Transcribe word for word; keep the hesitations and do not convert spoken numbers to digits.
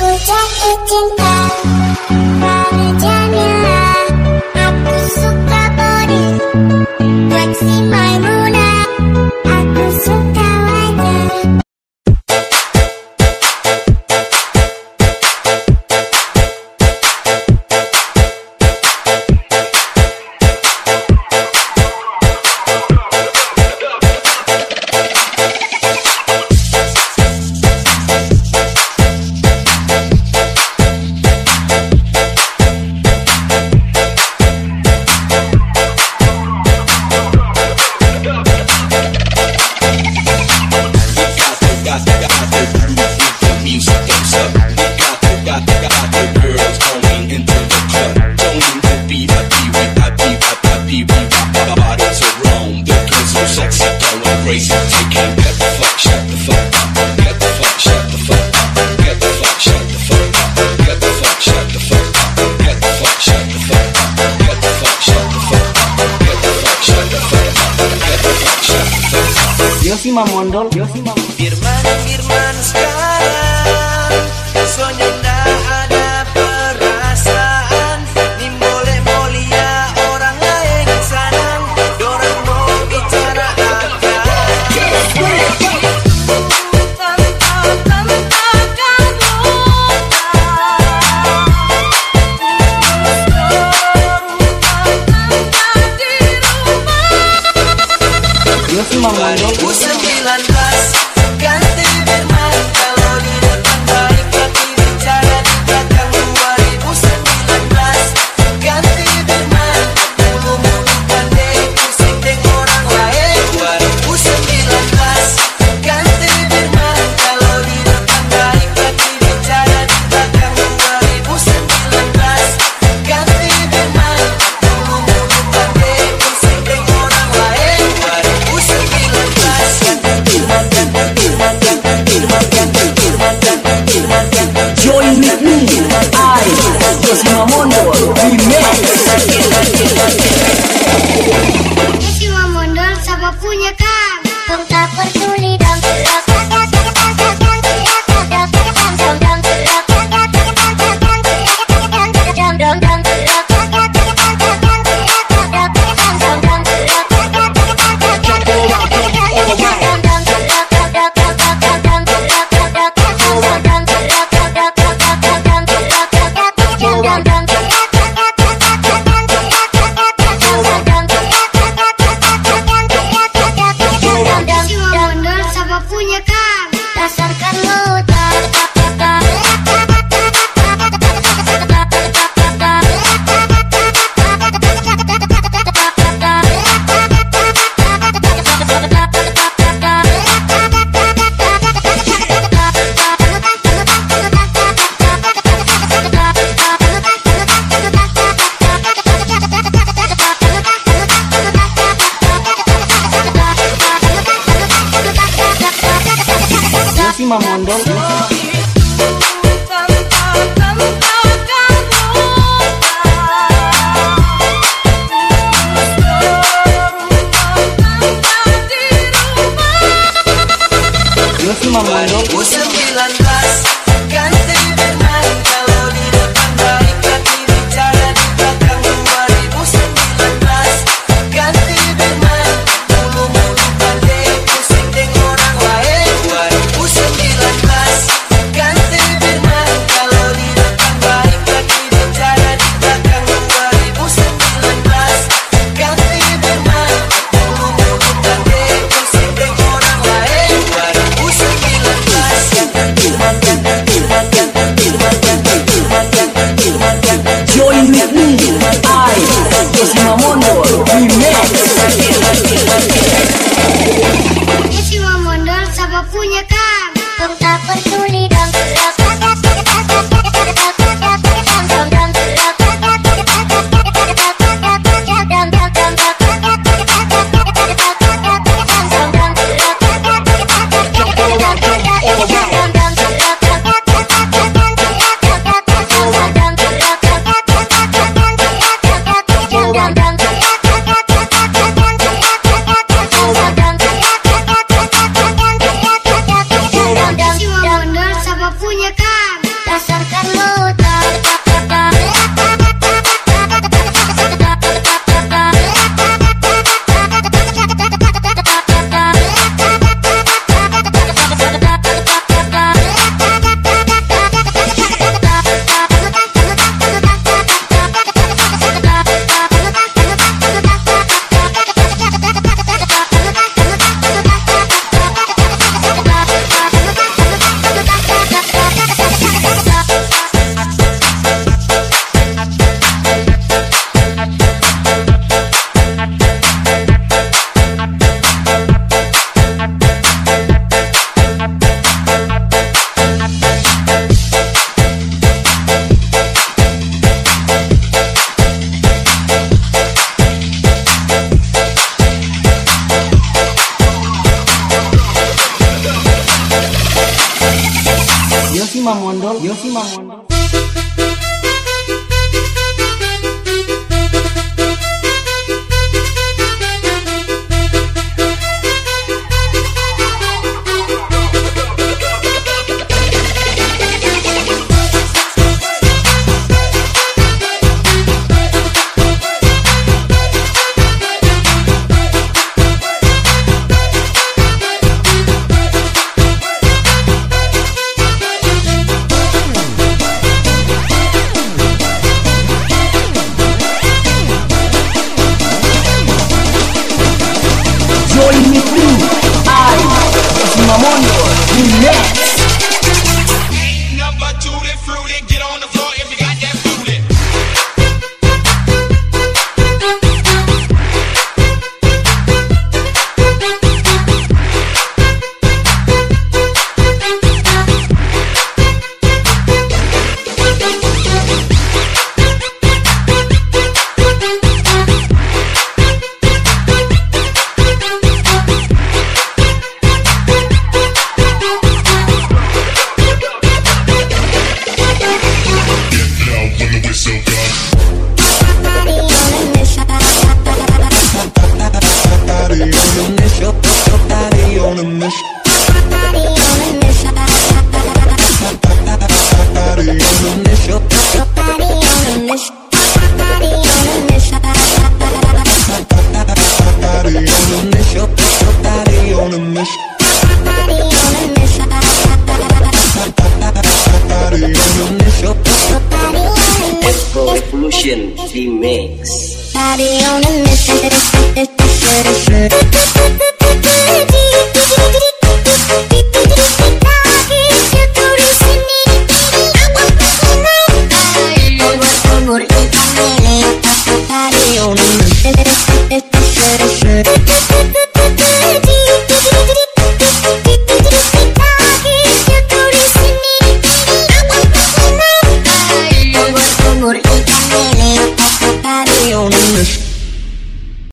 Aku jatuh cinta pada Jamila. Aku suka body fleksi Maimuna. Aku suka wajah. Yosi Mamondol, Yosi Mamondol. Firman, Firman sekarang, soalnya ndak ada perasaan. Ni boleh mulia orang lain sanang, dorang mau bicara akan. Yosi Mamondol. sembilan belas ganti Firman, kalau di depan baik tapi bicara di belakang. Dua ribu sembilan belas ganti Firman, mulu-mulu pandai pusing dengan orang lain. Dua ribu sembilan belas ganti Firman, kalau di depan baik tapi bicara di belakang. Dua ribu sembilan belas ganti Firman, mulu-mulu pandai pusing dengan orang lain. Dua ribu sembilan belas Join with me, I, Yosi Mamondol, remix. Yosi Mamondol siapa punya kan? Kau tak peduli dong. Yosi Mamondol. Yosi Mamondol. sembilan belas ganti Firman, kalau di depan baik tapi bicara di belakang. Dua ribu sembilan belas ganti Firman, mulu-mulu pandai pusing dengan orang lain. Dua ribu sembilan belas ganti Firman, kalau di depan baik tapi bicara di belakang. Dua ribu sembilan belas ganti Firman, mulu-mulu pandai pusing dengan orang lain. Dua ribu sembilan belas Join with me, I, Yosi Mamondol, remix. Yosi Mamondol siapa punya kan? Kau tak peduli dong. Yosi Mamondol siapa punya kan? Yosi Mamondol, Yosi Mamondol. Join with me, I, Yosi Mamondol, remix. Ain't nothing but tutti frutti. Get on the floor if you got that booty. Expo Revolution Remix. Body on a mission.